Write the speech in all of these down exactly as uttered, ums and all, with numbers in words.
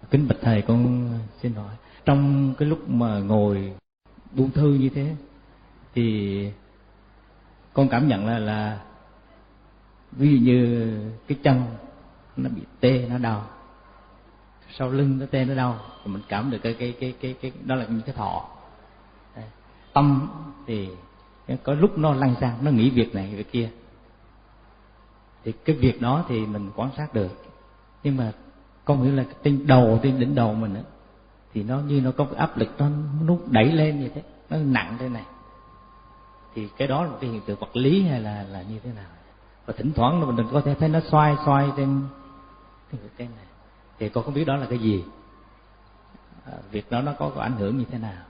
Kính bạch thầy, con xin hỏi, trong cái lúc mà ngồi buông thư như thế thì con cảm nhận là là ví dụ như cái chân nó bị tê, nó đau, sau lưng nó tê, nó đau, thì mình cảm được cái cái cái cái cái đó là những cái thọ. Tâm thì có lúc nó lăn xăng, nó nghĩ việc này việc kia, thì cái việc đó thì mình quan sát được, nhưng mà con hiểu là trên đầu, trên đỉnh đầu mình á, thì nó như nó có cái áp lực, nó nó đẩy lên như thế, nó nặng thế này, thì cái đó là một cái hiện tượng vật lý hay là là như thế nào? Và thỉnh thoảng mình có thể thấy nó xoay xoay trên cái việc trên này, thì con không biết đó là cái gì, à, việc đó nó có, có ảnh hưởng như thế nào?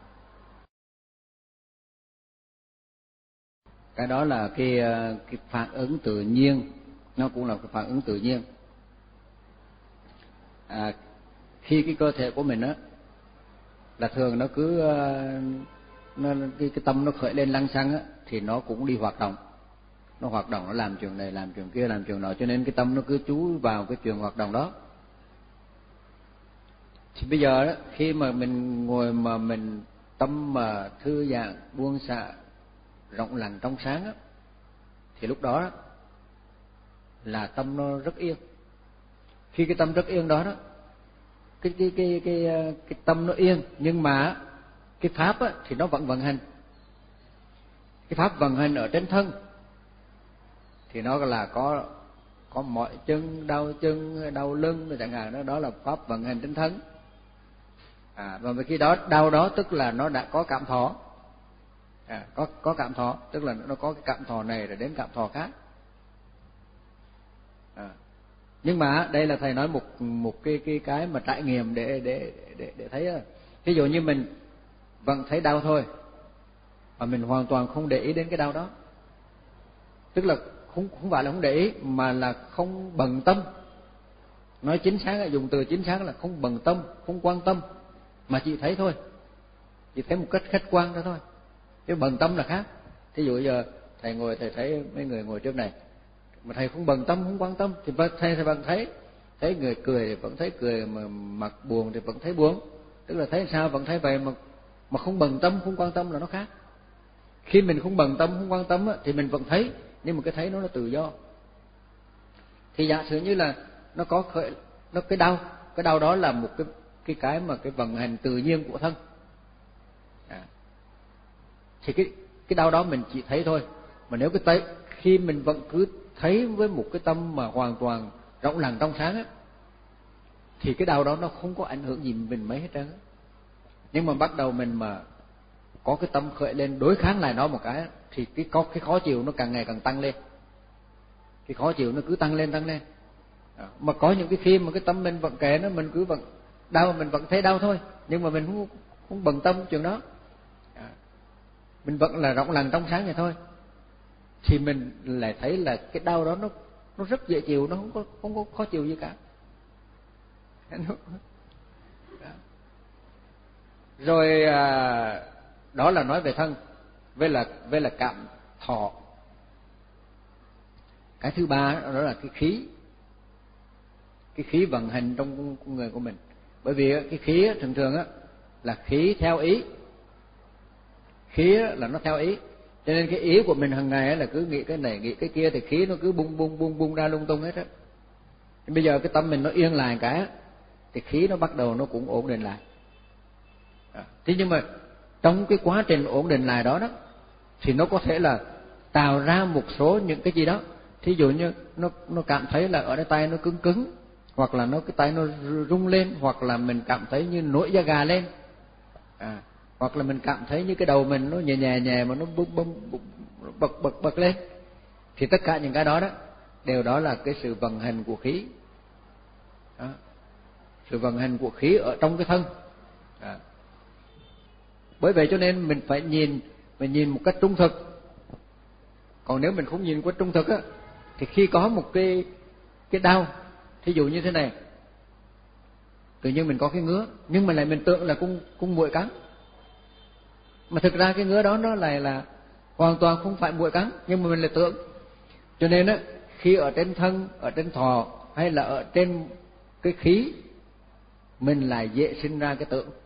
Cái đó là cái cái phản ứng tự nhiên, nó cũng là cái phản ứng tự nhiên. À, khi cái cơ thể của mình á là thường nó cứ nó cái, cái tâm nó khởi lên lăng xăng á, thì nó cũng đi hoạt động, nó hoạt động, nó làm chuyện này làm chuyện kia làm chuyện nọ, cho nên cái tâm nó cứ chú vào cái chuyện hoạt động đó. Thì bây giờ đó, khi mà mình ngồi mà mình tâm mà thư giãn, buông xả, rộng lặng trong sáng á, thì lúc đó, đó là tâm nó rất yên. Khi cái tâm rất yên đó đó, cái cái cái cái cái tâm nó yên, nhưng mà cái pháp á thì nó vẫn vận hành. Cái pháp vận hành ở trên thân thì nó là có có mỏi chân, đau chân, đau lưng chẳng hạn, đó đó là pháp vận hành trên thân. À, và khi đó đau đó tức là nó đã có cảm thọ. À, có có cảm thọ, tức là nó có cái cảm thọ này rồi đến cảm thọ khác. À, nhưng mà đây là thầy nói một một cái cái cái mà trải nghiệm để để để để thấy. Ví dụ như mình vẫn thấy đau thôi, mà mình hoàn toàn không để ý đến cái đau đó, tức là không không phải là không để ý, mà là không bận tâm. Nói chính xác là dùng từ chính xác là không bận tâm, không quan tâm, mà chỉ thấy thôi, chỉ thấy một cách khách quan đó thôi. Chứ bận tâm là khác. Thí dụ giờ thầy ngồi, thầy thấy mấy người ngồi trước này, mà thầy không bận tâm, không quan tâm, thì thầy thầy vẫn thấy, thấy người cười thì vẫn thấy cười, mà mặt buồn thì vẫn thấy buồn, tức là thấy sao vẫn thấy vậy, mà mà không bận tâm, không quan tâm là nó khác. Khi mình không bận tâm, không quan tâm á, thì mình vẫn thấy, nhưng mà cái thấy nó là tự do. Thì giả sử như là nó có khởi, nó cái đau, cái đau đó là một cái cái cái mà cái vận hành tự nhiên của thân. À, thì cái cái đau đó mình chỉ thấy thôi. Mà nếu cái thấy, khi mình vẫn cứ thấy với một cái tâm mà hoàn toàn rộng lặng trong sáng á, thì cái đau đó nó không có ảnh hưởng gì mình mấy hết trơn á. Nhưng mà bắt đầu mình mà có cái tâm khởi lên đối kháng lại nó một cái, thì cái có cái khó chịu nó càng ngày càng tăng lên, cái khó chịu nó cứ tăng lên tăng lên. À, mà có những cái khi mà cái tâm mình vẫn kệ nó, mình cứ vẫn đau, mình vẫn thấy đau thôi, nhưng mà mình không không bận tâm chuyện đó. À, mình vẫn là rộng lặng trong sáng vậy thôi, thì mình lại thấy là cái đau đó nó nó rất dễ chịu, nó không có không có khó chịu gì cả. Rồi à, đó là nói về thân, với là với là cảm thọ. Cái thứ ba đó là cái khí, cái khí vận hành trong con người của mình. Bởi vì cái khí thường thường á là khí theo ý, khí là nó theo ý, cho nên cái ý của mình hàng ngày là cứ nghĩ cái này nghĩ cái kia, thì khí nó cứ bung bung bung bung ra lung tung hết á. Bây giờ cái tâm mình nó yên lại cả, thì khí nó bắt đầu nó cũng ổn định lại. À, thế nhưng mà trong cái quá trình ổn định lại đó đó, thì nó có thể là tạo ra một số những cái gì đó. Thí dụ như nó nó cảm thấy là ở đây tay nó cứng cứng, hoặc là nó cái tay nó rung lên, hoặc là mình cảm thấy như nổi da gà lên, à, hoặc là mình cảm thấy như cái đầu mình nó nhẹ nhẹ nhẹ mà nó bung bung bật bật bật lên. Thì tất cả những cái đó đó đều đó là cái sự vận hành của khí. Đó, sự vận hành của khí ở trong cái thân. À, bởi vậy cho nên mình phải nhìn, mình nhìn một cách trung thực. Còn nếu mình không nhìn một cách trung thực á, thì khi có một cái cái đau, thí dụ như thế này, tự nhiên mình có cái ngứa, nhưng mà lại mình tưởng là cung cung muỗi cắn, mà thực ra cái ngứa đó nó lại là hoàn toàn không phải muỗi cắn, nhưng mà mình lại tưởng. Cho nên á, khi ở trên thân, ở trên thọ, hay là ở trên cái khí mình lại dễ sinh ra cái tưởng.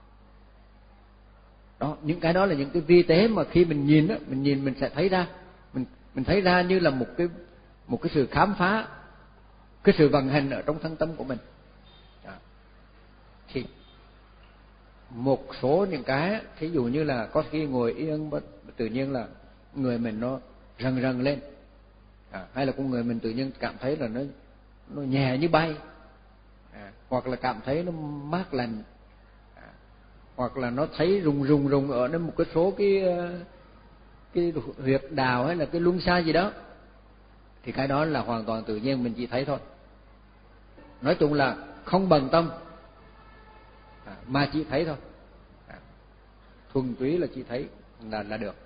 Đó, những cái đó là những cái vi tế mà khi mình nhìn á, mình nhìn mình sẽ thấy ra, mình mình thấy ra như là một cái một cái sự khám phá cái sự vận hành ở trong thân tâm của mình. Đó. Thì một số những cái thí dụ như là có khi ngồi yên tự nhiên là người mình nó rần rần lên, à, hay là con người mình tự nhiên cảm thấy là nó nó nhẹ như bay, à, hoặc là cảm thấy nó mát lành, à, hoặc là nó thấy rùng rùng rùng ở nơi một cái số cái cái huyệt đạo hay là cái luân xa gì đó, thì cái đó là hoàn toàn tự nhiên, mình chỉ thấy thôi. Nói chung là không bận tâm, à, mà chỉ thấy thôi, à, thuần túy là chỉ thấy là là được.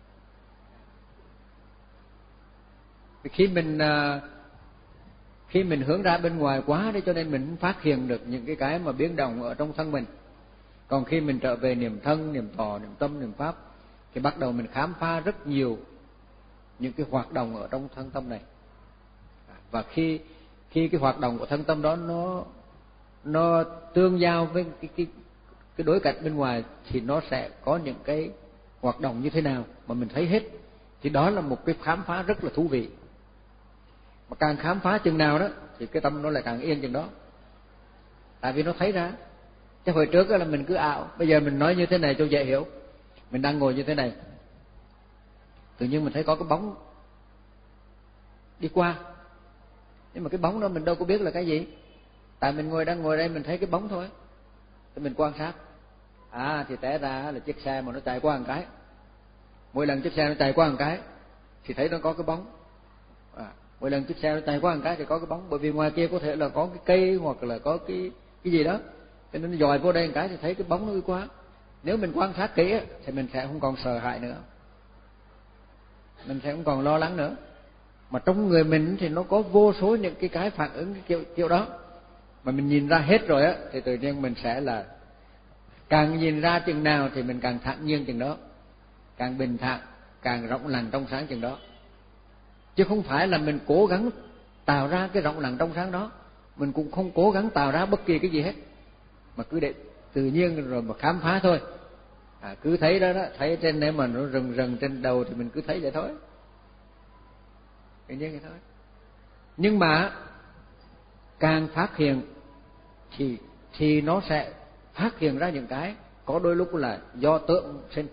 Khi mình khi mình hướng ra bên ngoài quá đấy, cho nên mình phát hiện được những cái cái mà biến động ở trong thân mình. Còn khi mình trở về niệm thân, niệm thọ, niệm tâm, niệm pháp, thì bắt đầu mình khám phá rất nhiều những cái hoạt động ở trong thân tâm này. Và khi khi cái hoạt động của thân tâm đó nó nó tương giao với cái cái cái đối cảnh bên ngoài, thì nó sẽ có những cái hoạt động như thế nào mà mình thấy hết. Thì đó là một cái khám phá rất là thú vị. Mà càng khám phá chừng nào đó thì cái tâm nó lại càng yên chừng đó, tại vì nó thấy ra. Chứ hồi trước là mình cứ ảo, bây giờ mình nói như thế này cho dễ hiểu. Mình đang ngồi như thế này, tự nhiên mình thấy có cái bóng đi qua, nhưng mà cái bóng đó mình đâu có biết là cái gì, tại mình ngồi đang ngồi đây mình thấy cái bóng thôi, thì mình quan sát, à thì té ra là chiếc xe mà nó chạy qua một cái. Mỗi lần chiếc xe nó chạy qua một cái thì thấy nó có cái bóng, à, mỗi lần chiếc xe nó chạy qua một cái thì có cái bóng, bởi vì ngoài kia có thể là có cái cây hoặc là có cái cái gì đó, cho nên nó dòi vô đây một cái thì thấy cái bóng nó đi qua. Nếu mình quan sát kỹ thì mình sẽ không còn sợ hãi nữa, mình sẽ không còn lo lắng nữa. Mà trong người mình thì nó có vô số những cái cái phản ứng cái kiểu kiểu đó, mà mình nhìn ra hết rồi á, thì tự nhiên mình sẽ là càng nhìn ra chừng nào thì mình càng thản nhiên chừng đó, càng bình thản, càng rộng lặng trong sáng chừng đó. Chứ không phải là mình cố gắng tạo ra cái rộng lặng trong sáng đó, mình cũng không cố gắng tạo ra bất kỳ cái gì hết, mà cứ để tự nhiên rồi mà khám phá thôi. À, cứ thấy đó đó, thấy trên đấy mà nó rừng rừng trên đầu thì mình cứ thấy vậy thôi, tự nhiên vậy thôi. Nhưng mà càng phát hiện thì thì nó sẽ phát hiện ra những cái có đôi lúc là do tượng sinh,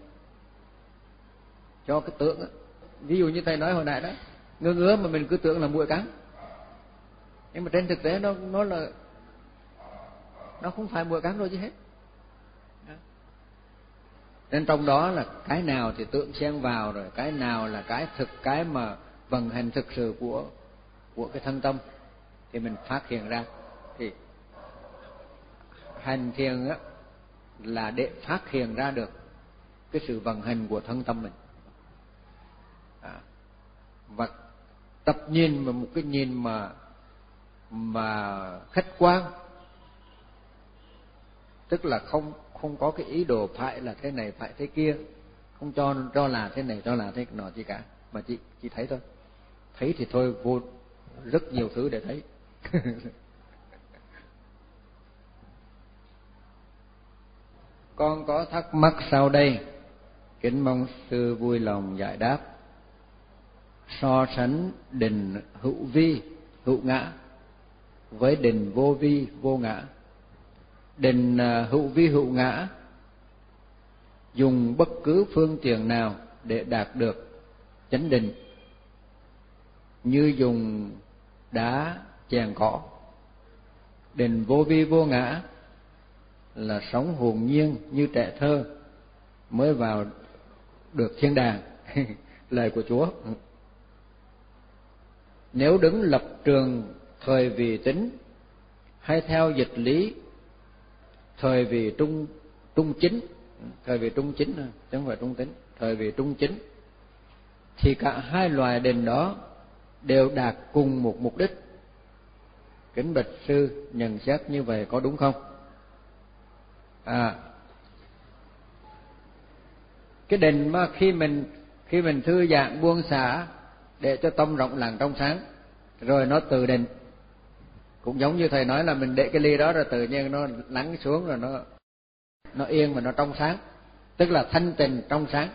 do cái tượng á. Ví dụ như thầy nói hồi nãy đó, ngứa ngứa mà mình cứ tưởng là muỗi cắn, nhưng mà trên thực tế nó nó là nó không phải muỗi cắn đâu chứ hết. Nên trong đó là cái nào thì tượng xen vào, rồi cái nào là cái thực, cái mà vận hành thực sự của của cái thân tâm thì mình phát hiện ra. Thì hành thiền á là để phát hiện ra được cái sự vận hành của thân tâm mình, à, và tập nhìn mà một cái nhìn mà mà khách quan, tức là không không có cái ý đồ phải là thế này phải thế kia, không cho cho là thế này cho là thế nọ gì cả, mà chỉ chỉ thấy thôi. Thấy thì thôi, vô rất nhiều thứ để thấy. Con có thắc mắc sau đây, kính mong sư vui lòng giải đáp. So sánh định hữu vi hữu ngã với định vô vi vô ngã. Định hữu vi hữu ngã dùng bất cứ phương tiện nào để đạt được chánh định, như dùng đá chèn cỏ. Định vô vi vô ngã là sống hồn nhiên như trẻ thơ mới vào được thiên đàng. Lời của Chúa. Nếu đứng lập trường thời vì tính, hay theo dịch lý thời vì trung trung chính, thời vì trung chính chứ không phải trung tính, thời vì trung chính, thì cả hai loài định đó đều đạt cùng một mục đích. Kính bạch sư nhận xét như vậy có đúng không? À, cái định mà khi mình khi mình thư giãn buông xả để cho tâm rộng lặng trong sáng, rồi nó tự định, Cũng giống như thầy nói là mình để cái ly đó rồi tự nhiên nó lắng xuống rồi nó nó yên và nó trong sáng, tức là thanh tịnh trong sáng.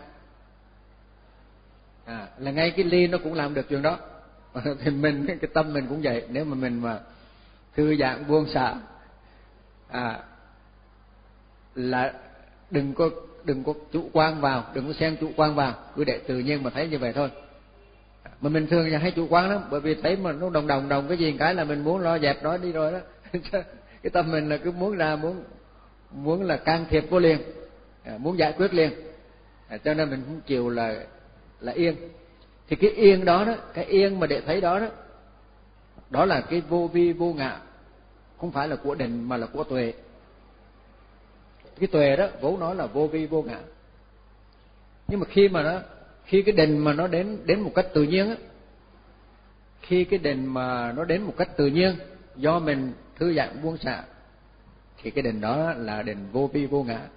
À, là ngay cái ly nó cũng làm được chuyện đó. Thì mình cái tâm mình cũng vậy, nếu mà mình mà thư giãn buông xả, à, là đừng có đừng có chủ quan vào, đừng có xen chủ quan vào, cứ để tự nhiên mà thấy như vậy thôi. Mà mình thường hay chủ quan lắm, bởi vì thấy mà nó đồng đồng đồng cái gì cái là mình muốn lo dẹp nó đi rồi đó. Cái tâm mình là cứ muốn ra, muốn muốn là can thiệp vô liền, à, muốn giải quyết liền, à, cho nên mình không chịu là là yên. Thì cái yên đó đó, cái yên mà để thấy đó đó, đó là cái vô vi vô ngã, không phải là của định mà là của tuệ. Cái tuệ đó vốn nó là vô vi vô ngã, nhưng mà khi mà nó khi cái định mà nó đến đến một cách tự nhiên á, khi cái định mà nó đến một cách tự nhiên do mình thư giãn buông xả, thì cái định đó là định vô vi vô ngã.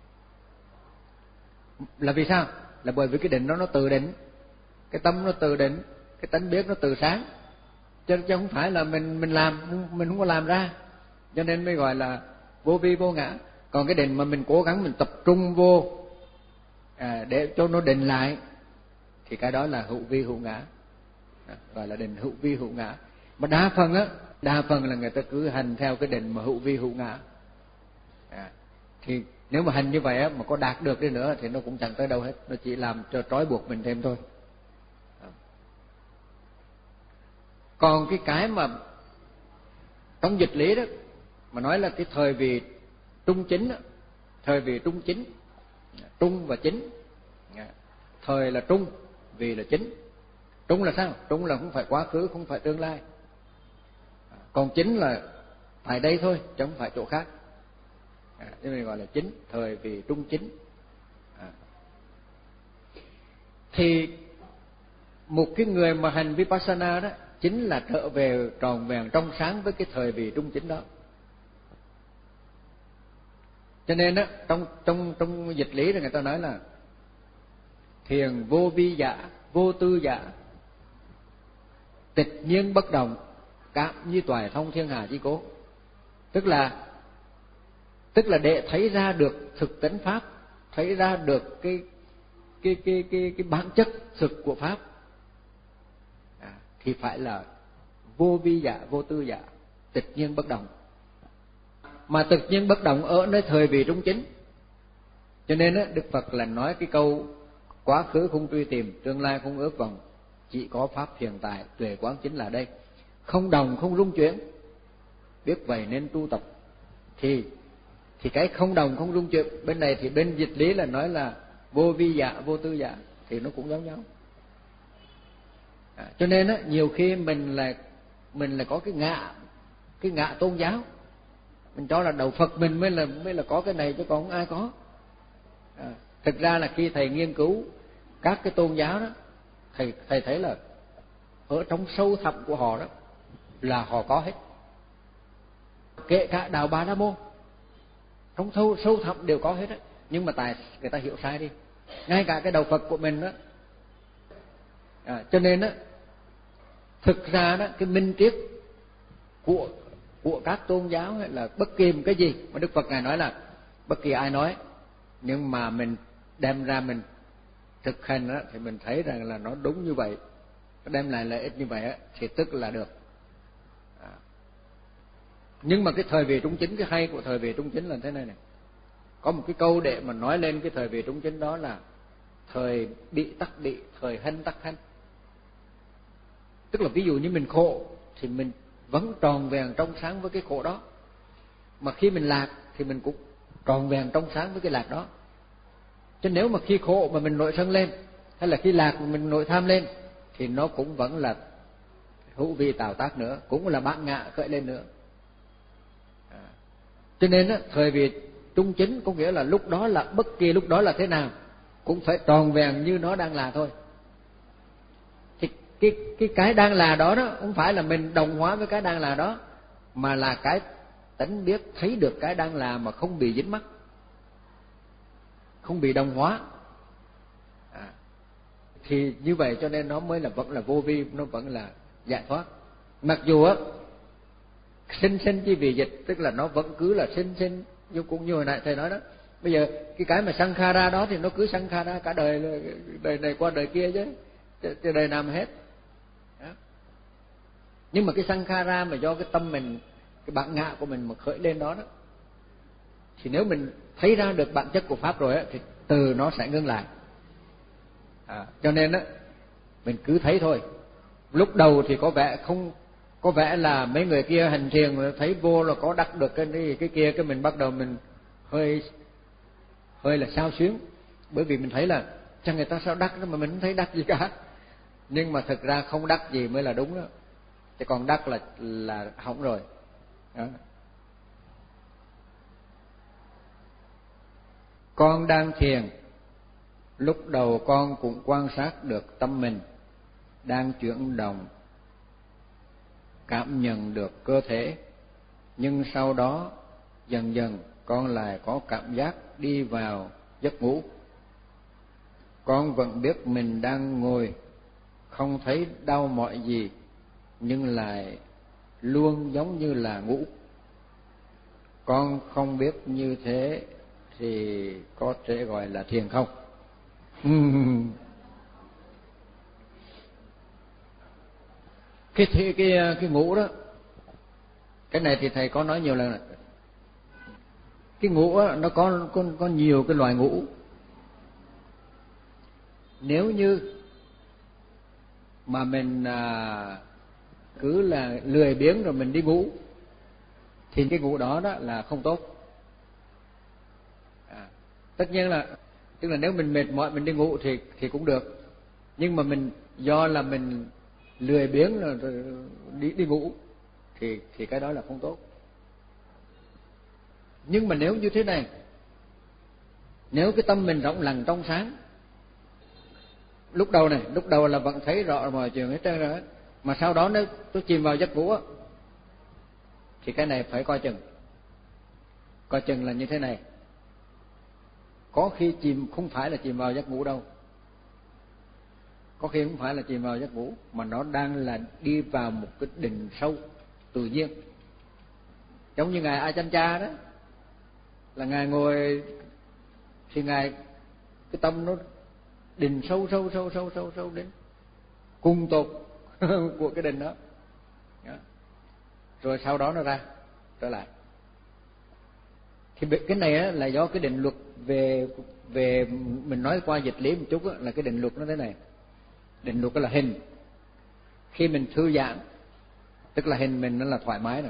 Là vì sao? Là bởi vì cái định đó nó tự định, cái tâm nó tự định, cái tánh biết nó tự sáng, chứ không phải là mình mình làm, mình không có làm ra, cho nên mới gọi là vô vi vô ngã. Còn cái định mà mình cố gắng mình tập trung vô, à, để cho nó định lại, thì cái đó là hữu vi hữu ngã, gọi là định hữu vi hữu ngã. Mà đa phần á, đa phần là người ta cứ hành theo cái định mà hữu vi hữu ngã, à, thì nếu mà hành như vậy á, mà có đạt được đi nữa thì nó cũng chẳng tới đâu hết, nó chỉ làm cho trói buộc mình thêm thôi. Còn cái cái mà trong dịch lý đó mà nói là cái thời vị trung chính đó, thời vị trung chính, trung và chính. Thời là trung, vì là chính. Trung là sao? Trung là không phải quá khứ, không phải tương lai. Còn chính là phải đây thôi, chứ không phải chỗ khác. À, thế mình gọi là chính, thời vì trung chính. À. Thì một cái người mà hành Vipassana đó chính là trở về tròn vẹn trong sáng với cái thời vì trung chính đó. Cho nên á, trong trong trong dịch lý thì người ta nói là thiền vô vi giả, vô tư giả, tịch nhiên bất động, cảm như toại thông thiên hà chi cố. Tức là tức là để thấy ra được thực tánh pháp, thấy ra được cái cái cái cái cái bản chất thực của pháp, à, thì phải là vô vi giả, vô tư giả, tịch nhiên bất động. Mà tịch nhiên bất động ở nơi thời vị trung chính. Cho nên á, Đức Phật là nói cái câu quá khứ không truy tìm, tương lai không ước vọng, chỉ có pháp hiện tại tuệ quán chính là đây. Không đồng không rung chuyển, biết vậy nên tu tập. Thì thì cái không đồng không rung chuyển bên này, thì bên dịch lý là nói là vô vi giả, vô tư giả, thì nó cũng giống nhau. À, cho nên á, nhiều khi mình là mình là có cái ngã cái ngã tôn giáo, mình cho là đầu Phật mình mới là mới là có cái này, chứ còn không ai có. À, thực ra là khi thầy nghiên cứu các cái tôn giáo đó, thầy thầy thấy là ở trong sâu thẳm của họ đó là họ có hết. Kể cả đạo Bà La Môn, trong sâu sâu thẳm đều có hết á, nhưng mà tại người ta hiểu sai đi. Ngay cả cái đầu Phật của mình đó, à, cho nên đó, thực ra đó cái minh triết của của các tôn giáo hay là bất kỳ một cái gì mà Đức Phật ngài nói là bất kỳ ai nói, nhưng mà mình đem ra mình thực hành đó, thì mình thấy rằng là nó đúng như vậy, nó đem lại lợi ích như vậy á, thì tức là được. À. Nhưng mà cái thời vị trung chính, cái hay của thời vị trung chính là thế này này. Có một cái câu để mà nói lên cái thời vị trung chính đó là thời bị tắc bị, thời hanh tắc hanh. Tức là ví dụ như mình khổ thì mình vẫn tròn vẹn trong sáng với cái khổ đó, mà khi mình lạc thì mình cũng tròn vẹn trong sáng với cái lạc đó. Chứ nếu mà khi khổ mà mình nổi sân lên, hay là khi lạc mà mình nổi tham lên, thì nó cũng vẫn là hữu vi tạo tác nữa, cũng là bản ngã khởi lên nữa. À. Cho nên á, thời vị trung chính có nghĩa là lúc đó là bất kỳ lúc đó là thế nào cũng phải tròn vẹn như nó đang là thôi. Thì cái cái cái đang là đó đó không phải là mình đồng hóa với cái đang là đó, mà là cái tánh biết thấy được cái đang là mà không bị dính mắc, không bị đồng hóa. À, thì như vậy cho nên nó mới là vẫn là vô vi, nó vẫn là giải thoát. Mặc dù á sinh sinh chi vì dịch, tức là nó vẫn cứ là sinh sinh, như cũng như hồi nãy thầy nói đó. Bây giờ cái cái mà sankhara đó thì nó cứ sankhara cả đời, đời này qua đời kia chứ, chứ đời nào mà hết. Đó. Nhưng mà cái sankhara mà do cái tâm mình, cái bản ngã của mình mà khởi lên đó đó, thì nếu mình thấy ra được bản chất của pháp rồi á, thì từ nó sẽ ngưng lại. À, cho nên á, mình cứ thấy thôi. Lúc đầu thì có vẻ không, có vẻ là mấy người kia hành thiền thấy vô là có đắc được cái cái, cái kia, cái mình bắt đầu mình hơi hơi là sao xuyến, bởi vì mình thấy là chẳng người ta sao đắc đó mà mình không thấy đắc gì cả. Nhưng mà thực ra không đắc gì mới là đúng đó, chứ còn đắc là là hỏng rồi. Đó. Con đang thiền, lúc đầu con cũng quan sát được tâm mình đang chuyển động, cảm nhận được cơ thể, nhưng sau đó dần dần con lại có cảm giác đi vào giấc ngủ. Con vẫn biết mình đang ngồi, không thấy đau mỏi gì, nhưng lại luôn giống như là ngủ. Con không biết như thế thì có thể gọi là thiền không? cái cái cái cái ngủ đó, cái này thì thầy có nói nhiều lần. Cái ngủ đó, nó có có có nhiều cái loại ngủ. Nếu như mà mình à, cứ là lười biếng rồi mình đi ngủ thì cái ngủ đó đó là không tốt. À, tất nhiên là tức là nếu mình mệt mỏi mình đi ngủ thì thì cũng được, nhưng mà mình do là mình lười biếng rồi đi đi ngủ thì thì cái đó là không tốt. Nhưng mà nếu như thế này, nếu cái tâm mình rộng lặng trong sáng, lúc đầu này, lúc đầu là vẫn thấy rõ mọi chuyện hết trơn rồi, mà sau đó nếu tôi chìm vào giấc ngủ thì cái này phải coi chừng. Coi chừng là như thế này, có khi chìm không phải là chìm vào giấc ngủ đâu, có khi không phải là chìm vào giấc ngủ, mà nó đang là đi vào một cái định sâu tự nhiên. Giống như ngài Ajahn đó, là ngài ngồi thì ngài cái tâm nó định sâu sâu sâu sâu sâu sâu đến cùng tột của cái định đó. Đó, rồi sau đó nó ra trở lại. Thì cái này là do cái định luật về về mình nói qua dịch lý một chút đó, là cái định luật nó thế này. Định luật đó là hình. Khi mình thư giãn, tức là hình mình nó là thoải mái rồi.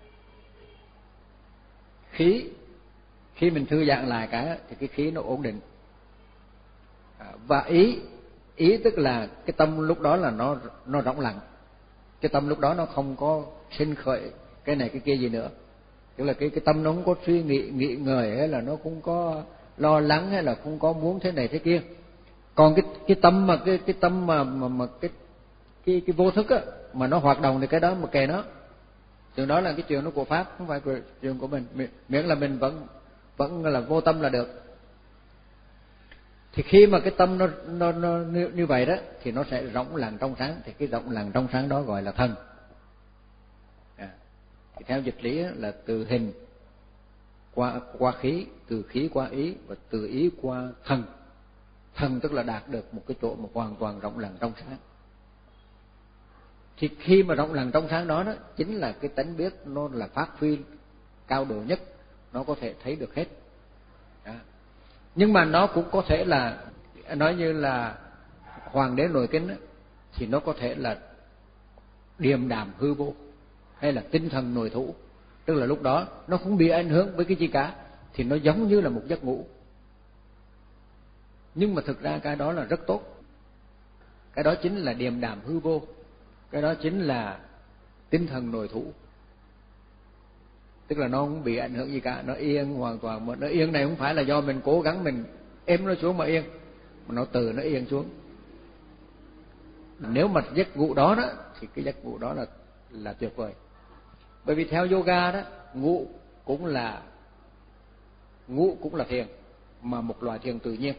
Khí, khi mình thư giãn lại cái thì cái khí nó ổn định. Và ý, ý tức là cái tâm lúc đó là nó nó rỗng lặng. Cái tâm lúc đó nó không có sinh khởi cái này cái kia gì nữa. Tức là cái cái tâm nó không có suy nghĩ nghĩ ngợi, hay là nó không có lo lắng, hay là không có muốn thế này thế kia. Còn cái cái tâm mà cái cái tâm mà mà, mà cái cái cái vô thức á, mà nó hoạt động thì cái đó mà kệ nó. Chuyện đó là cái chuyện nó của pháp, không phải chuyện của mình. Miễn là mình vẫn vẫn là vô tâm là được. Thì khi mà cái tâm nó nó, nó như, như vậy đó thì nó sẽ rỗng lặng trong sáng, thì cái rỗng lặng trong sáng đó gọi là thân. À, thì theo dịch lý là từ hình qua qua khí, từ khí qua ý, và từ ý qua thân. Thân tức là đạt được một cái chỗ mà hoàn toàn rỗng lặng trong sáng. Thì khi mà rộng lặng trong sáng đó đó chính là cái tánh biết nó là phát huy cao độ nhất, nó có thể thấy được hết. Đó. Nhưng mà nó cũng có thể là, nói như là Hoàng đế Nội Kinh đó, thì nó có thể là điềm đạm hư vô, hay là tinh thần nội thủ, tức là lúc đó nó không bị ảnh hưởng với cái gì cả, thì nó giống như là một giấc ngủ. Nhưng mà thực ra cái đó là rất tốt, cái đó chính là điềm đạm hư vô, cái đó chính là tinh thần nội thủ. Tức là nó không bị ảnh hưởng gì cả, nó yên hoàn toàn. Mà nó yên này không phải là do mình cố gắng mình êm nó xuống mà yên, mà nó từ nó yên xuống. Nếu mà giấc ngủ đó đó thì cái giấc ngủ đó là là tuyệt vời. Bởi vì theo yoga đó, ngủ cũng là ngủ cũng là thiền, mà một loại thiền tự nhiên.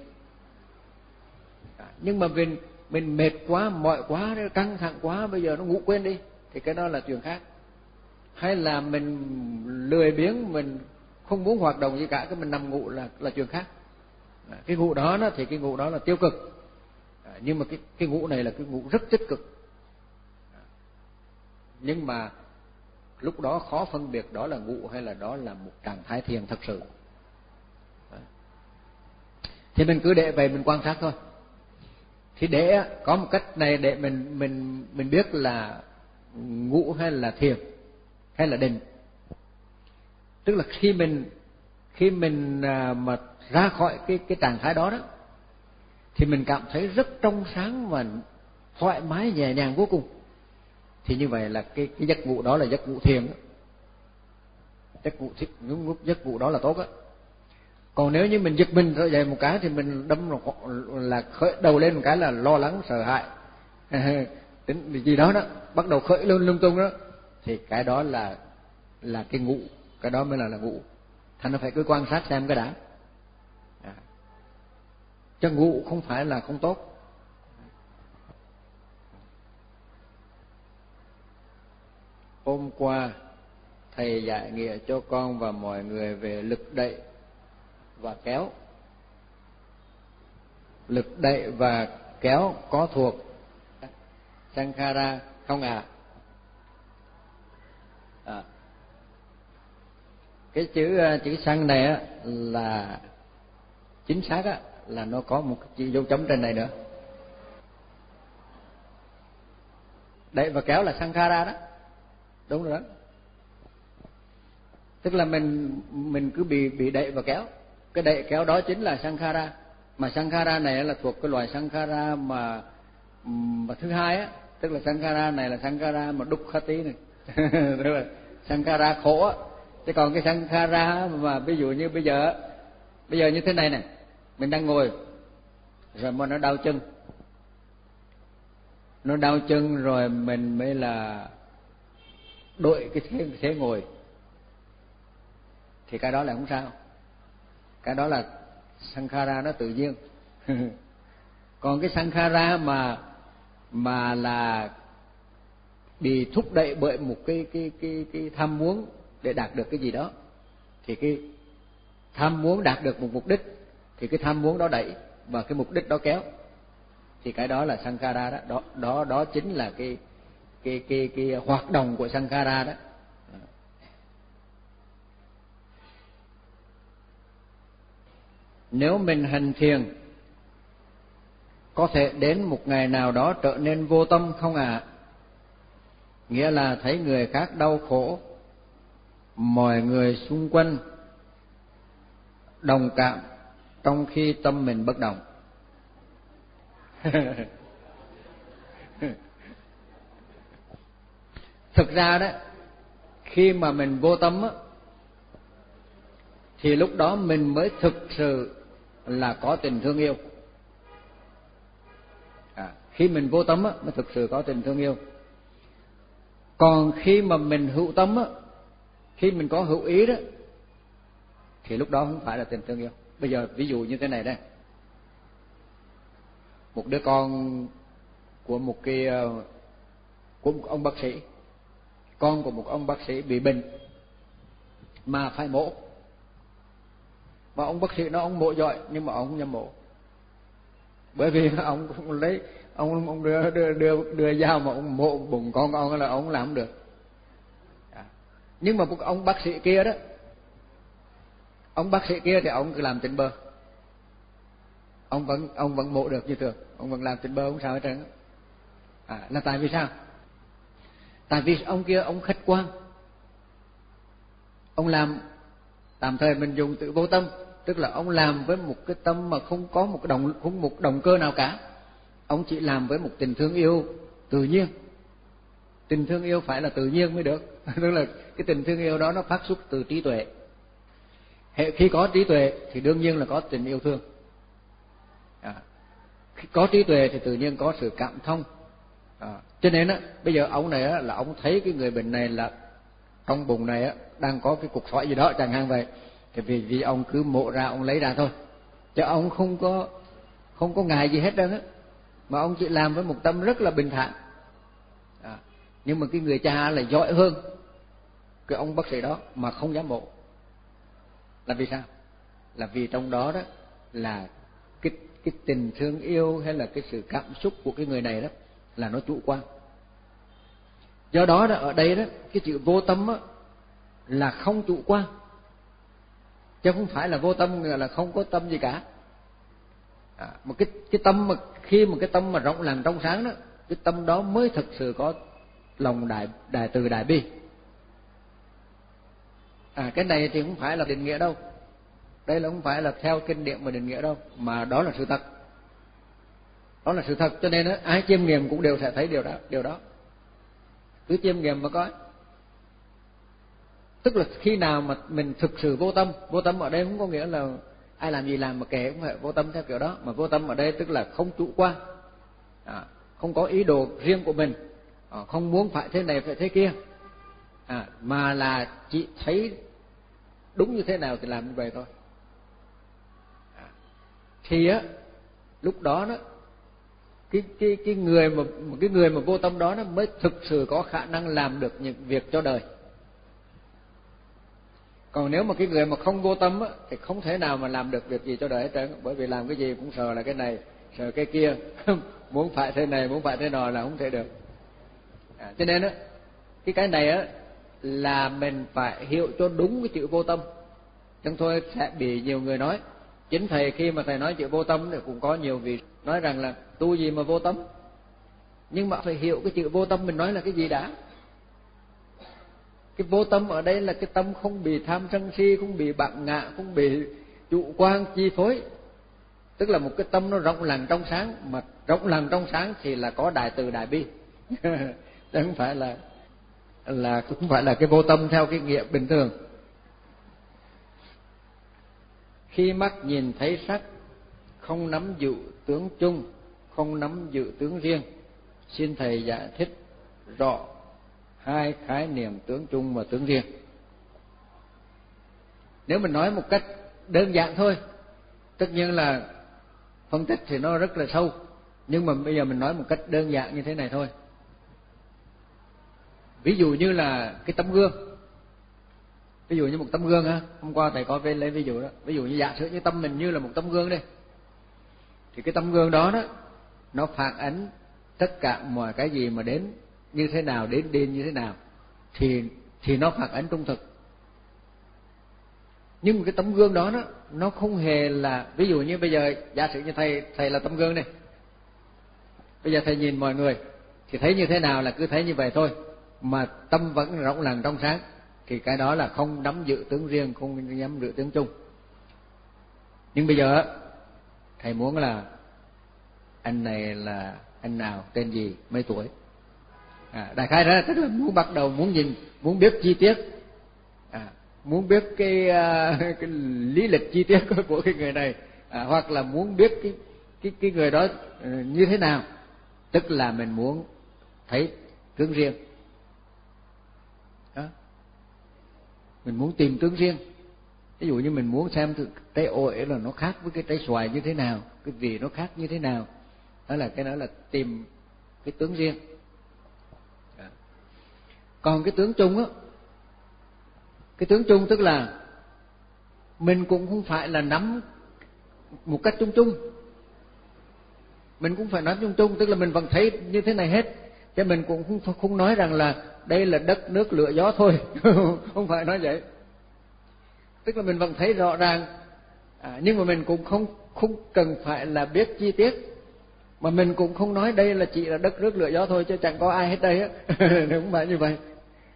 Nhưng mà mình mình mệt quá, mỏi quá, căng thẳng quá, bây giờ nó ngủ quên đi, thì cái đó là chuyện khác. hay là mình lười biếng, mình không muốn hoạt động gì cả, cái mình nằm ngủ là là chuyện khác. Cái ngủ đó nó thì cái ngủ đó là tiêu cực, nhưng mà cái cái ngủ này là cái ngủ rất tích cực. Nhưng mà lúc đó khó phân biệt đó là ngủ hay là đó là một trạng thái thiền thật sự. Thì mình cứ để vậy mình quan sát thôi. Thì để có một cách này để mình mình mình biết là ngủ hay là thiền hay là định. Tức là khi mình khi mình mà ra khỏi cái cái trạng thái đó đó thì mình cảm thấy rất trong sáng và thoải mái nhẹ nhàng vô cùng. Thì như vậy là cái cái giấc ngủ đó là giấc ngủ thiền đó. Giấc ngủ giấc ngủ đó là tốt á. Còn nếu như mình giật mình rồi dậy một cái thì mình đâm là khởi đầu lên một cái là lo lắng sợ hãi tính gì đó đó, bắt đầu khởi lên lung tung đó, thì cái đó là là cái ngủ, cái đó mới là là ngủ. Thành nó phải cứ quan sát xem cái đã. À. Chứ ngủ không phải là không tốt. Hôm qua thầy dạy nghĩa cho con và mọi người về lực đậy và kéo. Lực đậy và kéo có thuộc Sankhara không ạ? À? À. Cái chữ chữ sang này á, là chính xác á, là nó có một cái chữ dấu chấm trên này nữa. Đậy và kéo là Sankhara đó, đúng rồi đó. Tức là mình mình cứ bị bị đậy và kéo, cái đậy kéo đó chính là Sankhara. Mà Sankhara này là thuộc cái loại Sankhara mà mà thứ hai á, tức là Sankhara này là Sankhara mà Dukkhati này, tức là Sankhara khổ á. Chứ còn cái Sankhara mà ví dụ như bây giờ bây giờ như thế này này, mình đang ngồi rồi mà nó đau chân, nó đau chân rồi mình mới là đội cái thế, thế ngồi, thì cái đó là không sao, cái đó là Sankhara nó tự nhiên. Còn cái Sankhara mà mà là bị thúc đẩy bởi một cái cái cái cái tham muốn để đạt được cái gì đó, thì cái tham muốn đạt được một mục đích, thì cái tham muốn đó đẩy và cái mục đích đó kéo, thì cái đó là Sankhara đó, đó đó đó chính là cái cái cái cái hoạt động của Sankhara đó. Nếu mình hành thiền có thể đến một ngày nào đó trở nên vô tâm không ạ? À? Nghĩa là thấy người khác đau khổ, mọi người xung quanh đồng cảm trong khi tâm mình bất động. Thực ra đó, khi mà mình vô tâm á, thì lúc đó mình mới thực sự là có tình thương yêu. À, khi mình vô tâm á, mới thực sự có tình thương yêu. Còn khi mà mình hữu tâm á, khi mình có hữu ý đó, thì lúc đó không phải là tình thương yêu. Bây giờ ví dụ như thế này đây, một đứa con của một cái của một ông bác sĩ, con của một ông bác sĩ bị bệnh mà phải mổ, mà ông bác sĩ nó ông mổ giỏi nhưng mà ông không dám mổ, bởi vì ông không lấy ông ông đưa đưa đưa đưa dao mà ông mổ bụng con ông là ông làm không được. À. Nhưng mà một ông bác sĩ kia đó, ông bác sĩ kia thì ông cứ làm tỉnh bơ, ông vẫn ông vẫn mổ được như thường, ông vẫn làm tỉnh bơ không sao hết trơn. À, là tại vì sao? Tại vì ông kia ông khách quan, ông làm tạm thời mình dùng từ vô tâm, tức là ông làm với một cái tâm mà không có một cái động không một động cơ nào cả, ông chỉ làm với một tình thương yêu tự nhiên. Tình thương yêu phải là tự nhiên mới được, tức là cái tình thương yêu đó nó phát xuất từ trí tuệ. Khi có trí tuệ thì đương nhiên là có tình yêu thương. À, khi có trí tuệ thì tự nhiên có sự cảm thông. À, cho nên á, bây giờ ông này á, là ông thấy cái người bệnh này là trong bụng này á, đang có cái cục sỏi gì đó chẳng hạn vậy, thì vì vì ông cứ mổ ra, ông lấy ra thôi, chứ ông không có không có ngại gì hết đâu á, mà ông chỉ làm với một tâm rất là bình thản. À, nhưng mà cái người cha là giỏi hơn, cái ông bác sĩ đó mà không dám mổ. Là vì sao? Là vì trong đó đó là cái cái tình thương yêu hay là cái sự cảm xúc của cái người này đó là nó chủ quan. Do đó, đó ở đây đó cái chữ vô tâm đó, là không chủ quan, chứ không phải là vô tâm là không có tâm gì cả. À, một cái cái tâm mà khi một cái tâm mà rộng lặng trong sáng đó, cái tâm đó mới thực sự có lòng đại đại từ đại bi. À, cái này thì không phải là định nghĩa đâu, đây là không phải là theo kinh điển mà định nghĩa đâu, mà đó là sự thật, đó là sự thật. Cho nên đó, ai chiêm nghiệm cũng đều sẽ thấy điều đó, điều đó. Cứ chiêm nghiệm mà coi. Tức là khi nào mà mình thực sự vô tâm, vô tâm ở đây không có nghĩa là ai làm gì làm mà kệ, không phải vô tâm theo kiểu đó, mà vô tâm ở đây tức là không chủ quan, à, không có ý đồ riêng của mình, à, không muốn phải thế này phải thế kia, à, mà là chỉ thấy đúng như thế nào thì làm như vậy thôi. À, thì á lúc đó đó cái cái cái người mà cái người mà vô tâm đó nó mới thực sự có khả năng làm được những việc cho đời. Còn nếu mà cái người mà không vô tâm á, thì không thể nào mà làm được việc gì cho đời hết trơn, bởi vì làm cái gì cũng sợ là cái này, sợ cái kia, muốn phải thế này, muốn phải thế nọ là không thể được. À, cho nên á, cái cái này á là mình phải hiểu cho đúng cái chữ vô tâm. Chẳng thôi sẽ bị nhiều người nói. Chính thầy khi mà thầy nói chữ vô tâm thì cũng có nhiều vị nói rằng là tu gì mà vô tâm. Nhưng mà phải hiểu cái chữ vô tâm mình nói là cái gì đã. Cái vô tâm ở đây là cái tâm không bị tham sân si, không bị bản ngã, không bị chủ quan chi phối. Tức là một cái tâm nó rộng lặng trong sáng, mà rộng lặng trong sáng thì là có đại từ đại bi. Chứ không phải là là cũng phải là cái vô tâm theo cái nghĩa bình thường. Khi mắt nhìn thấy sắc, không nắm giữ tướng chung, không nắm giữ tướng riêng. Xin thầy giải thích rõ hai khái niệm tướng chung và tướng riêng. Nếu mình nói một cách đơn giản thôi, tất nhiên là phân tích thì nó rất là sâu, nhưng mà bây giờ mình nói một cách đơn giản như thế này thôi. Ví dụ như là cái tấm gương, ví dụ như một tấm gương ha, hôm qua thầy có lấy ví dụ đó, ví dụ như giả sử như tâm mình như là một tấm gương đi, thì cái tấm gương đó đó nó phản ánh tất cả mọi cái gì mà đến như thế nào, đến đi như thế nào thì thì nó phản ánh trung thực. Nhưng cái tấm gương đó, đó nó không hề là, ví dụ như bây giờ giả sử như thầy thầy là tấm gương này, bây giờ thầy nhìn mọi người thì thấy như thế nào là cứ thấy như vậy thôi, mà tâm vẫn rộng lặng trong sáng, thì cái đó là không nắm giữ tướng riêng, không nắm giữ tướng chung. Nhưng bây giờ thầy muốn là anh này là anh nào, tên gì, mấy tuổi, à, đại khái ra tức là muốn bắt đầu muốn nhìn, muốn biết chi tiết, à, muốn biết cái, cái lý lịch chi tiết của, của cái người này, à, hoặc là muốn biết cái cái cái người đó như thế nào, tức là mình muốn thấy tướng riêng. Đó. Mình muốn tìm tướng riêng. Ví dụ như mình muốn xem trái ổi là nó khác với cái trái xoài như thế nào, cái vị nó khác như thế nào, đó là cái đó là tìm cái tướng riêng. Đó. Còn cái tướng chung á, cái tướng chung tức là mình cũng không phải là nắm một cách chung chung, mình cũng phải nói chung chung, tức là mình vẫn thấy như thế này hết, chứ mình cũng không không nói rằng là đây là đất nước lửa gió thôi. Không phải nói vậy. Tức là mình vẫn thấy rõ ràng, à, nhưng mà mình cũng không không cần phải là biết chi tiết, mà mình cũng không nói đây là chỉ là đất nước lửa gió thôi, chứ chẳng có ai hết đây á. Không phải như vậy.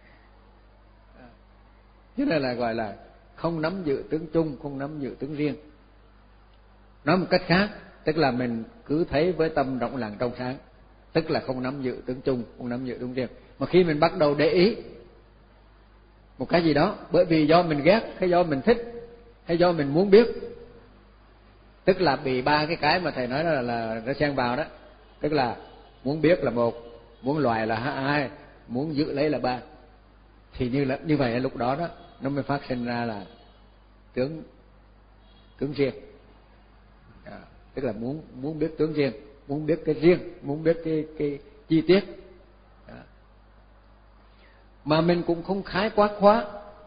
Thế này là gọi là không nắm giữ tướng chung, không nắm giữ tướng riêng. Nói một cách khác, tức là mình cứ thấy với tâm rộng lặng trong sáng, tức là không nắm giữ tướng chung, không nắm giữ tướng riêng. Mà khi mình bắt đầu để ý một cái gì đó, bởi vì do mình ghét, hay do mình thích, hay do mình muốn biết, tức là bị ba cái cái mà thầy nói là là nó xen vào đó, tức là muốn biết là một, muốn loại là hai, muốn giữ lấy là ba, thì như là như vậy lúc đó đó nó mới phát sinh ra là tướng tướng riêng. À, tức là muốn muốn biết tướng riêng, muốn biết cái riêng, muốn biết cái cái chi tiết. À. mà mình cũng không khái quát quá,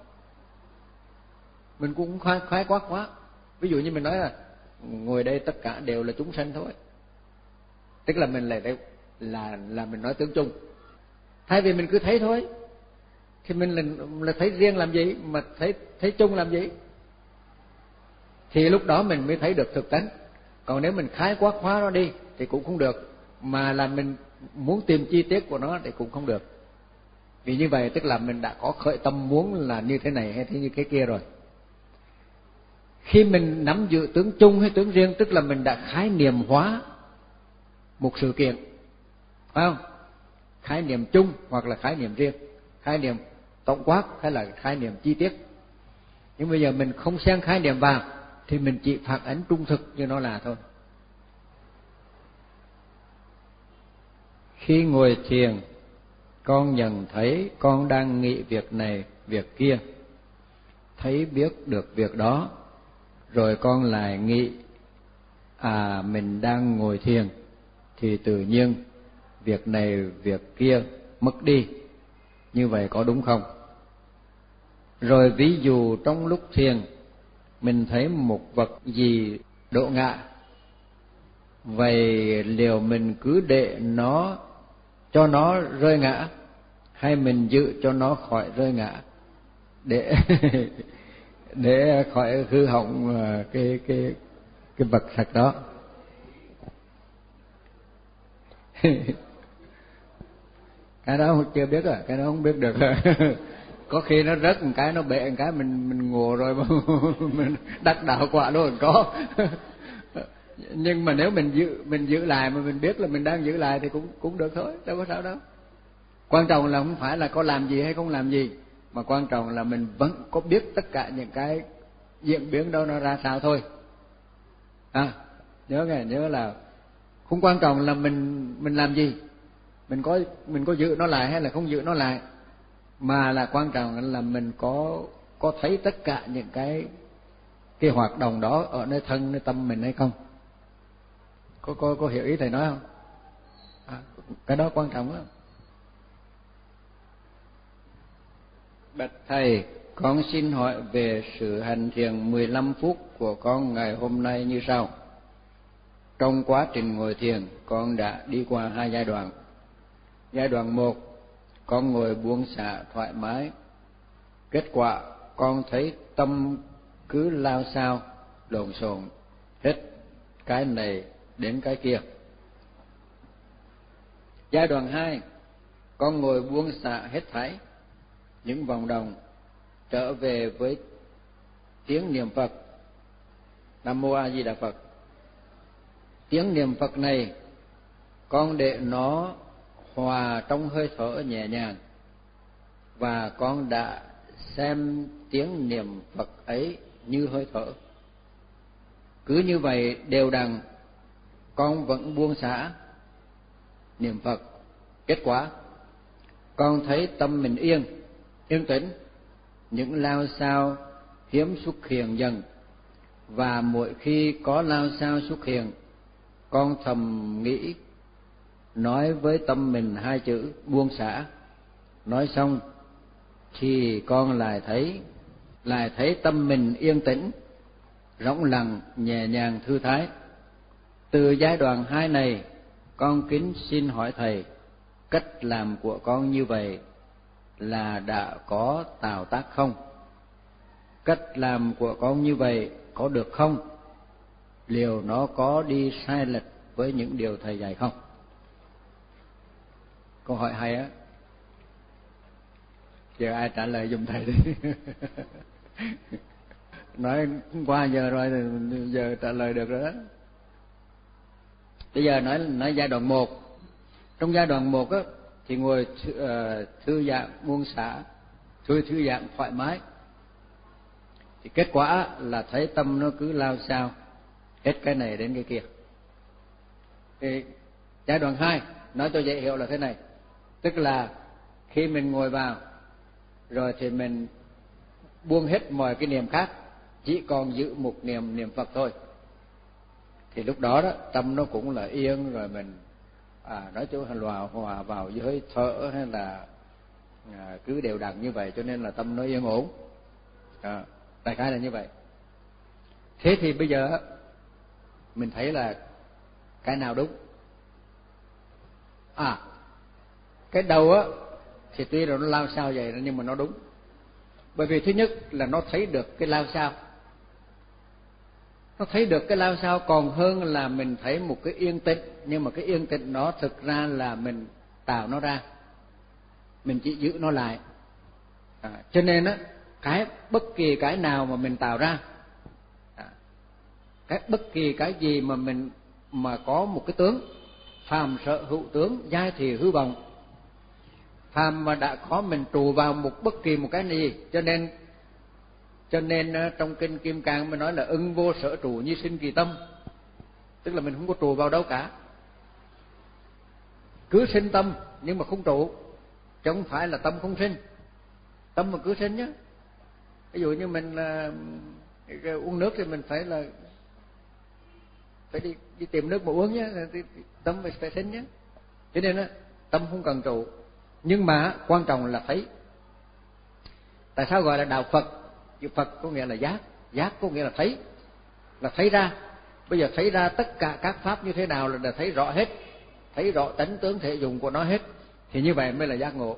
mình cũng không khái, khái quát quá. Ví dụ như mình nói là ngồi đây tất cả đều là chúng sanh thôi, tức là mình lại đây là là mình nói tướng chung. Thay vì mình cứ thấy thôi thì mình là, là thấy riêng làm gì, mà thấy thấy chung làm gì, thì lúc đó mình mới thấy được thực tánh. Còn nếu mình khái quát hóa nó đi thì cũng không được, mà là mình muốn tìm chi tiết của nó thì cũng không được. Vì như vậy tức là mình đã có khởi tâm muốn là như thế này hay thế như cái kia rồi. Khi mình nắm giữ tướng chung hay tướng riêng, tức là mình đã khái niệm hóa một sự kiện, phải không? Khái niệm chung hoặc là khái niệm riêng, khái niệm tổng quát hay là khái niệm chi tiết. Nhưng bây giờ mình không xen khái niệm vào thì mình chỉ phản ánh trung thực như nó là thôi. Khi ngồi thiền, con nhận thấy con đang nghĩ việc này, việc kia, thấy biết được việc đó, rồi con lại nghĩ à mình đang ngồi thiền, thì tự nhiên việc này việc kia mất đi. Như vậy có đúng không? Rồi ví dụ trong lúc thiền mình thấy một vật gì đổ ngã, vậy liệu mình cứ để nó cho nó rơi ngã, hay mình giữ cho nó khỏi rơi ngã để để khỏi hư hỏng cái cái cái vật thật đó? Cái đó chưa biết à, cái đó không biết được. Có khi nó rớt một cái, nó bể một cái, mình mình ngộ rồi, mình đắc đạo quả luôn có. Nhưng mà nếu mình giữ mình giữ lại mà mình biết là mình đang giữ lại thì cũng cũng được thôi, đâu có sao đâu. Quan trọng là không phải là có làm gì hay không làm gì, mà quan trọng là mình vẫn có biết tất cả những cái diễn biến đó nó ra sao thôi. À, nhớ nghe, nhớ là không quan trọng là mình mình làm gì, mình có mình có giữ nó lại hay là không giữ nó lại, mà là quan trọng là mình có có thấy tất cả những cái cái hoạt động đó ở nơi thân nơi tâm mình hay không. Có có có hiểu ý thầy nói không? À, cái đó quan trọng lắm. Bạch thầy, con xin hỏi về sự hành thiền mười lăm phút của con ngày hôm nay như sau. Trong quá trình ngồi thiền, con đã đi qua hai giai đoạn. Giai đoạn một, con ngồi buông xả thoải mái. Kết quả, con thấy tâm cứ lao xao, lộn xộn, hết cái này đến cái kia. Giai đoạn hai, con ngồi buông xả hết thảy những vòng đồng, trở về với tiếng niệm Phật, Nam Mô A Di Đà Phật. Tiếng niệm Phật này con để nó hòa trong hơi thở nhẹ nhàng, và con đã xem tiếng niệm Phật ấy như hơi thở. Cứ như vậy đều đặn, con vẫn buông xả niệm Phật. Kết quả, con thấy tâm mình yên, yên tĩnh, những lao xao hiếm xuất hiện dần, và mỗi khi có lao xao xuất hiện, con thầm nghĩ, nói với tâm mình hai chữ buông xả. Nói xong thì con lại thấy lại thấy tâm mình yên tĩnh, rỗng lặng, nhẹ nhàng, thư thái. Từ giai đoạn hai này, con kính xin hỏi thầy, cách làm của con như vậy là đã có tạo tác không? Cách làm của con như vậy có được không? Liệu nó có đi sai lệch với những điều thầy dạy không? Câu hỏi hay á. Giờ ai trả lời giùm thầy đi. Nói qua giờ rồi thì giờ trả lời được rồi đó. Bây giờ nói nói giai đoạn một. Trong giai đoạn một á thì ngồi thư, uh, thư giãn buông xả, thư thư giãn thoải mái. Thì kết quả là thấy tâm nó cứ lao xao, hết cái này đến cái kia. Thì giai đoạn hai nói cho dễ hiểu là thế này, tức là khi mình ngồi vào rồi thì mình buông hết mọi cái niệm khác, chỉ còn giữ một niệm niệm Phật thôi. Thì lúc đó đó tâm nó cũng là yên, rồi mình à, nói chung là hòa hòa vào với hơi thở hay là à, cứ đều đặn như vậy cho nên là tâm nó yên ổn. À, đại khái là như vậy. Thế thì bây giờ mình thấy là cái nào đúng? À, cái đầu á thì tuy là nó lao sao vậy nhưng mà nó đúng. Bởi vì thứ nhất là nó thấy được cái lao sao. Nó thấy được cái lao sao còn hơn là mình thấy một cái yên tĩnh, nhưng mà cái yên tĩnh đó thực ra là mình tạo nó ra, mình chỉ giữ nó lại. À, cho nên á, cái bất kỳ cái nào mà mình tạo ra, à, cái bất kỳ cái gì mà mình mà có một cái tướng, phàm sở hữu tướng, giai thì hư vọng. Phàm mà đã có mình trụ vào một bất kỳ một cái gì, cho nên cho nên trong kinh Kim Cang mới nói là ưng vô sở trụ như sinh kỳ tâm, tức là mình không có trụ vào đâu cả, cứ sinh tâm nhưng mà không trụ, chứ không phải là tâm không sinh. Tâm mà cứ sinh nhá. Ví dụ như mình uh, uống nước thì mình phải là phải đi, đi tìm nước mà uống nhé, tâm phải sinh nhé. Cho nên á, tâm không cần trụ, nhưng mà quan trọng là thấy. Tại sao gọi là đạo Phật? Chữ Phật có nghĩa là giác, giác có nghĩa là thấy, là thấy ra. Bây giờ thấy ra tất cả các pháp như thế nào là đã thấy rõ hết, thấy rõ tánh tướng thể dụng của nó hết, thì như vậy mới là giác ngộ.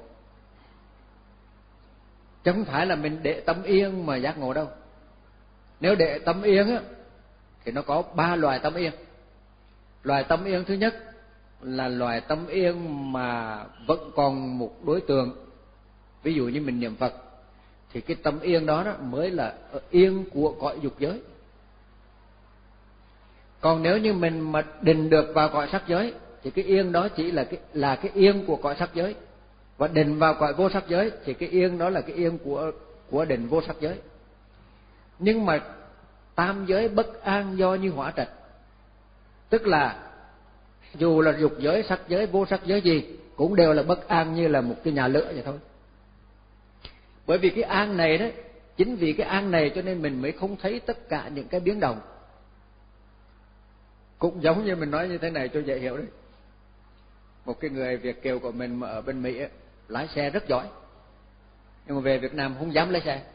Chứ không phải là mình để tâm yên mà giác ngộ đâu. Nếu để tâm yên á, thì nó có ba loài tâm yên. Loài tâm yên thứ nhất là loài tâm yên mà vẫn còn một đối tượng. Ví dụ như mình niệm Phật, thì cái tâm yên đó, đó mới là yên của cõi dục giới. Còn nếu như mình mà định được vào cõi sắc giới, thì cái yên đó chỉ là cái là cái yên của cõi sắc giới. Và định vào cõi vô sắc giới thì cái yên đó là cái yên của của định vô sắc giới. Nhưng mà tam giới bất an do như hỏa trạch, tức là dù là dục giới, sắc giới, vô sắc giới gì cũng đều là bất an như là một cái nhà lửa vậy thôi. Bởi vì cái an này đấy, chính vì cái an này cho nên mình mới không thấy tất cả những cái biến động. Cũng giống như mình nói như thế này cho dễ hiểu đấy. Một cái người Việt kiều của mình mà ở bên Mỹ ấy, lái xe rất giỏi, nhưng mà về Việt Nam không dám lái xe.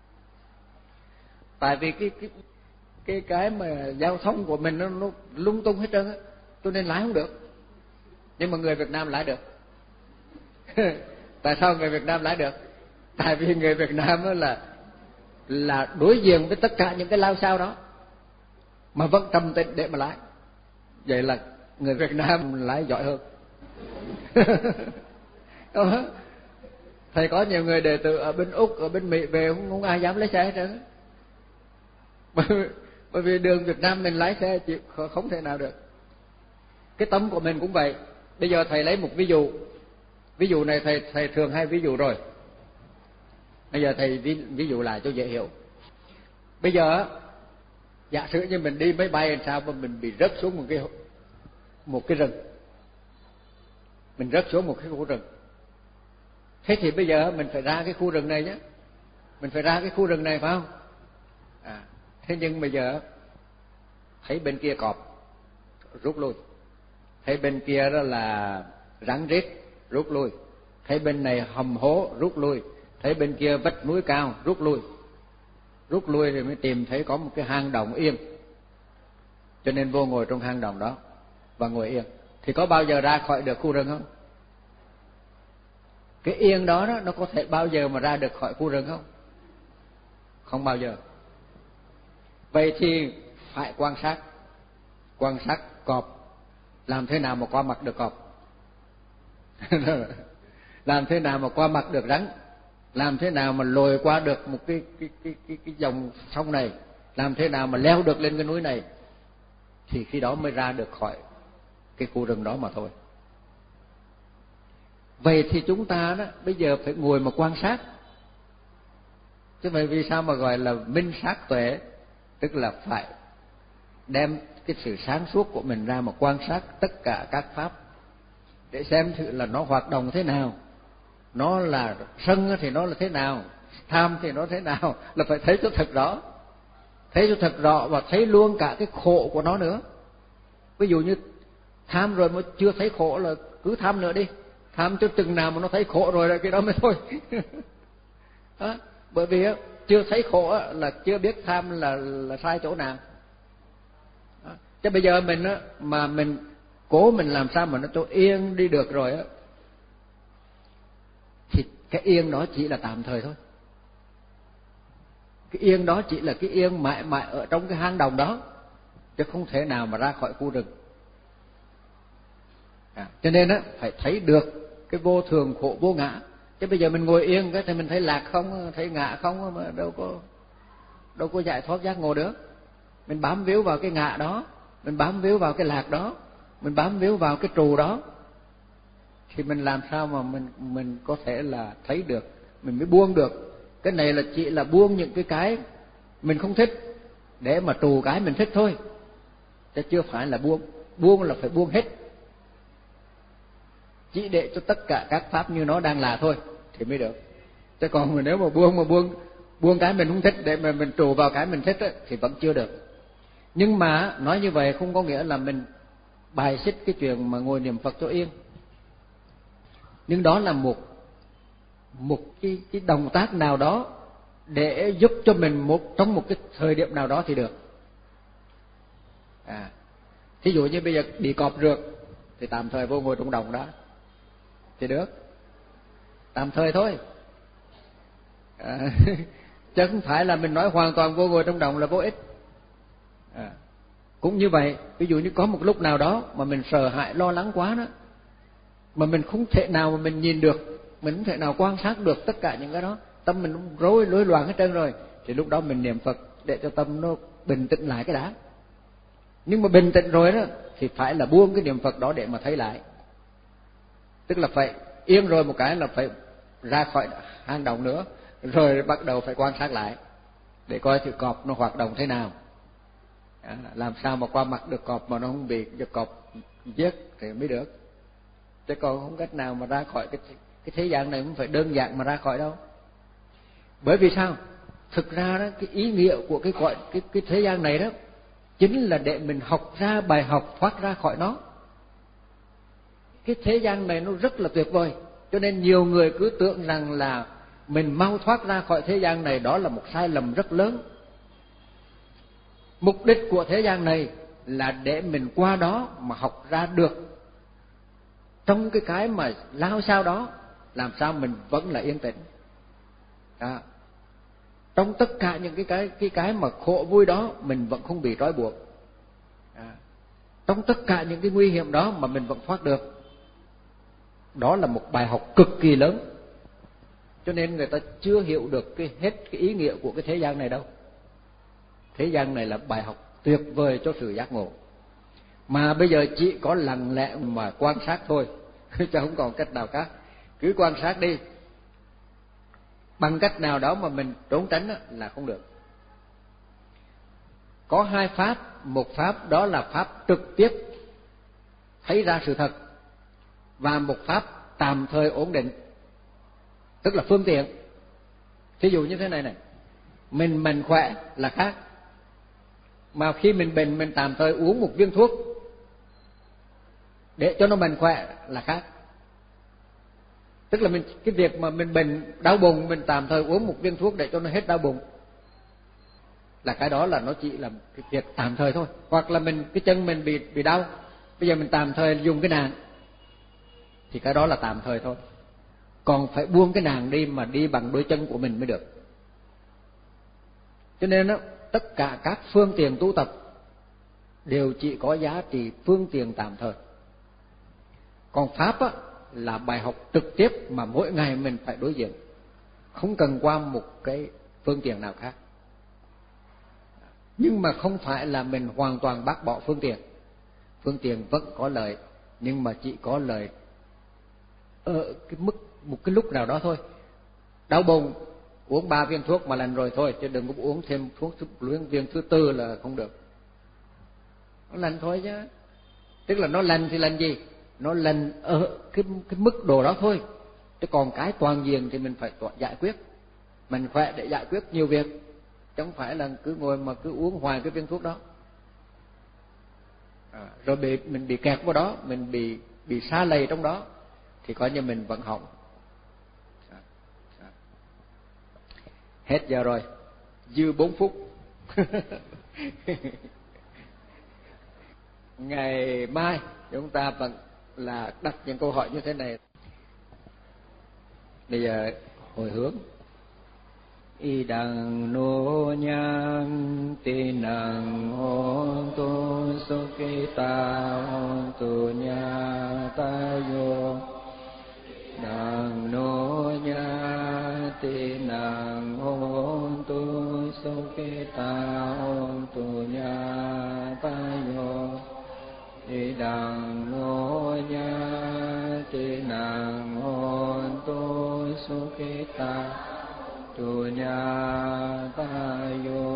Tại vì cái cái cái cái mà giao thông của mình nó, nó lung tung hết trơn á, cho nên lái không được. Nhưng mà người Việt Nam lái được. Tại sao người Việt Nam lái được? Tại vì người Việt Nam đó là là đối diện với tất cả những cái lao sao đó mà vẫn trầm tĩnh để mà lái. Vậy là người Việt Nam lái giỏi hơn. Thầy có nhiều người đệ tử ở bên Úc, ở bên Mỹ về không, không ai dám lái xe hết trơn. Bởi, bởi vì đường Việt Nam mình lái xe chỉ không thể nào được. Cái tâm của mình cũng vậy. Bây giờ thầy lấy một ví dụ. Ví dụ này thầy thầy thường hay ví dụ rồi. Bây giờ thầy ví, ví dụ lại cho dễ hiểu. Bây giờ giả sử như mình đi máy bay làm sao mà mình bị rớt xuống một cái một cái rừng. Mình rớt xuống một cái khu rừng. Thế thì bây giờ mình phải ra cái khu rừng này nhé. Mình phải ra cái khu rừng này phải không? À, thế nhưng bây giờ thấy bên kia cọp, rút lui. Thấy bên kia đó là rắn rết, rút lui. Thấy bên này hầm hố, rút lui. Thấy bên kia vách núi cao, rút lui. Rút lui thì mới tìm thấy có một cái hang động yên. Cho nên vô ngồi trong hang động đó và ngồi yên. Thì có bao giờ ra khỏi được khu rừng không? Cái yên đó, đó nó có thể bao giờ mà ra được khỏi khu rừng không? Không bao giờ. Vậy thì phải quan sát. Quan sát cọp. Làm thế nào mà qua mặt được cọp? Làm thế nào mà qua mặt được rắn? Làm thế nào mà lội qua được một cái cái cái cái cái dòng sông này? Làm thế nào mà leo được lên cái núi này? Thì khi đó mới ra được khỏi cái khu rừng đó mà thôi. Vậy thì chúng ta đó bây giờ phải ngồi mà quan sát. Chứ vậy vì sao mà gọi là minh sát tuệ? Tức là phải đem cái sự sáng suốt của mình ra mà quan sát tất cả các pháp để xem thử là nó hoạt động thế nào. Nó là sân thì nó là thế nào, tham thì nó thế nào, là phải thấy cho thật rõ. Thấy cho thật rõ và thấy luôn cả cái khổ của nó nữa. Ví dụ như tham rồi mà chưa thấy khổ là cứ tham nữa đi. Tham cho chừng nào mà nó thấy khổ rồi là cái đó mới thôi. Đó, bởi vì á, chưa thấy khổ á, là chưa biết tham là là sai chỗ nào. Đó. Chứ bây giờ mình á, mà mình cố mình làm sao mà nó cho yên đi được rồi á, thì cái yên đó chỉ là tạm thời thôi. Cái yên đó chỉ là cái yên mãi mãi ở trong cái hang động đó, chứ không thể nào mà ra khỏi khu rừng. À, cho nên á, phải thấy được cái vô thường khổ vô ngã. Chứ bây giờ mình ngồi yên cái thì mình thấy lạc không, thấy ngã không, mà đâu có đâu có giải thoát giác ngộ được. Mình bám víu vào cái ngã đó, mình bám víu vào cái lạc đó, mình bám víu vào cái trù đó, thì mình làm sao mà mình mình có thể là thấy được, mình mới buông được. Cái này là chỉ là buông những cái cái mình không thích để mà trù cái mình thích thôi, chứ chưa phải là buông. Buông là phải buông hết, chỉ để cho tất cả các pháp như nó đang là thôi thì mới được. Chứ còn mà nếu mà buông mà buông buông cái mình không thích để mà mình trù vào cái mình thích ấy, thì vẫn chưa được. Nhưng mà nói như vậy không có nghĩa là mình bài xích cái chuyện mà ngồi niệm Phật cho yên. Nhưng đó là một một cái cái động tác nào đó để giúp cho mình một trong một cái thời điểm nào đó thì được. À, thí dụ như bây giờ bị cọp rượt thì tạm thời vô ngồi trong đồng đó thì được, tạm thời thôi. À, chứ không phải là mình nói hoàn toàn vô ngồi trong đồng là vô ích. À, cũng như vậy, ví dụ như có một lúc nào đó mà mình sợ hãi lo lắng quá đó, mà mình không thể nào mà mình nhìn được, mình không thể nào quan sát được tất cả những cái đó, tâm mình rối rối loạn hết trơn rồi, thì lúc đó mình niệm Phật để cho tâm nó bình tĩnh lại cái đã. Nhưng mà bình tĩnh rồi đó thì phải là buông cái niệm Phật đó để mà thấy lại. Tức là phải yên rồi một cái là phải ra khỏi hang động nữa, rồi bắt đầu phải quan sát lại để coi thử cọp nó hoạt động thế nào. À, làm sao mà qua mặt được cọp mà nó không bị cho cọp giết thì mới được. Chứ còn không cách nào mà ra khỏi cái cái thế gian này, không phải đơn giản mà ra khỏi đâu. Bởi vì sao? Thực ra đó, cái ý nghĩa của cái gọi cái cái thế gian này đó chính là để mình học ra bài học thoát ra khỏi nó. Cái thế gian này nó rất là tuyệt vời, cho nên nhiều người cứ tưởng rằng là mình mau thoát ra khỏi thế gian này, đó là một sai lầm rất lớn. Mục đích của thế gian này là để mình qua đó mà học ra được trong cái cái mà lao sao đó làm sao mình vẫn là yên tĩnh. À, trong tất cả những cái cái cái cái mà khổ vui đó mình vẫn không bị trói buộc. À, trong tất cả những cái nguy hiểm đó mà mình vẫn thoát được. Đó là một bài học cực kỳ lớn. Cho nên người ta chưa hiểu được cái hết cái ý nghĩa của cái thế gian này đâu. Thế gian này là bài học tuyệt vời cho sự giác ngộ. Mà bây giờ chỉ có lặng lẽ mà quan sát thôi, chứ không còn cách nào khác. Cứ quan sát đi. Bằng cách nào đó mà mình trốn tránh là không được. Có hai pháp, một pháp đó là pháp trực tiếp thấy ra sự thật, và một pháp tạm thời ổn định, tức là phương tiện. Ví dụ như thế này này, mình mạnh khỏe là khác, mà khi mình bệnh mình tạm thời uống một viên thuốc để cho nó mạnh khỏe là khác. Tức là mình cái việc mà mình bệnh đau bụng mình tạm thời uống một viên thuốc để cho nó hết đau bụng là cái đó là nó chỉ là cái việc tạm thời thôi. Hoặc là mình cái chân mình bị bị đau, bây giờ mình tạm thời dùng cái nàng thì cái đó là tạm thời thôi. Còn phải buông cái nàng đi mà đi bằng đôi chân của mình mới được. Cho nên đó, tất cả các phương tiện tu tập đều chỉ có giá trị phương tiện tạm thời. Còn pháp á, là bài học trực tiếp mà mỗi ngày mình phải đối diện, không cần qua một cái phương tiện nào khác. Nhưng mà không phải là mình hoàn toàn bác bỏ phương tiện. Phương tiện vẫn có lợi, nhưng mà chỉ có lợi ở cái mức một cái lúc nào đó thôi. Đau bụng uống ba viên thuốc mà lành rồi thôi, chứ đừng có uống thêm thuốc luyện viên thứ tư là không được. Nó lành thôi chứ. Tức là nó lành thì lành gì? Nó lành ở cái cái mức độ đó thôi. Chứ còn cái toàn diện thì mình phải giải quyết. Mình khỏe để giải quyết nhiều việc, chứ không phải là cứ ngồi mà cứ uống hoài cái viên thuốc đó. À, rồi bị mình bị kẹt vào đó, mình bị bị sa lầy trong đó, thì coi như mình vẫn hỏng. Hết giờ rồi, dư bốn phút. Ngày mai chúng ta vẫn là đặt những câu hỏi như thế này. Bây giờ hồi hướng. Y đằng nô nhang ti năng hôn tu su ki ta hôn tu nha ta yo. Đằng nô nha ti năng hôn tu su ki ta hôn tu nha ta yo. Y đằng nô nha ti năng hôn tu su ki ta tu nha ta yo.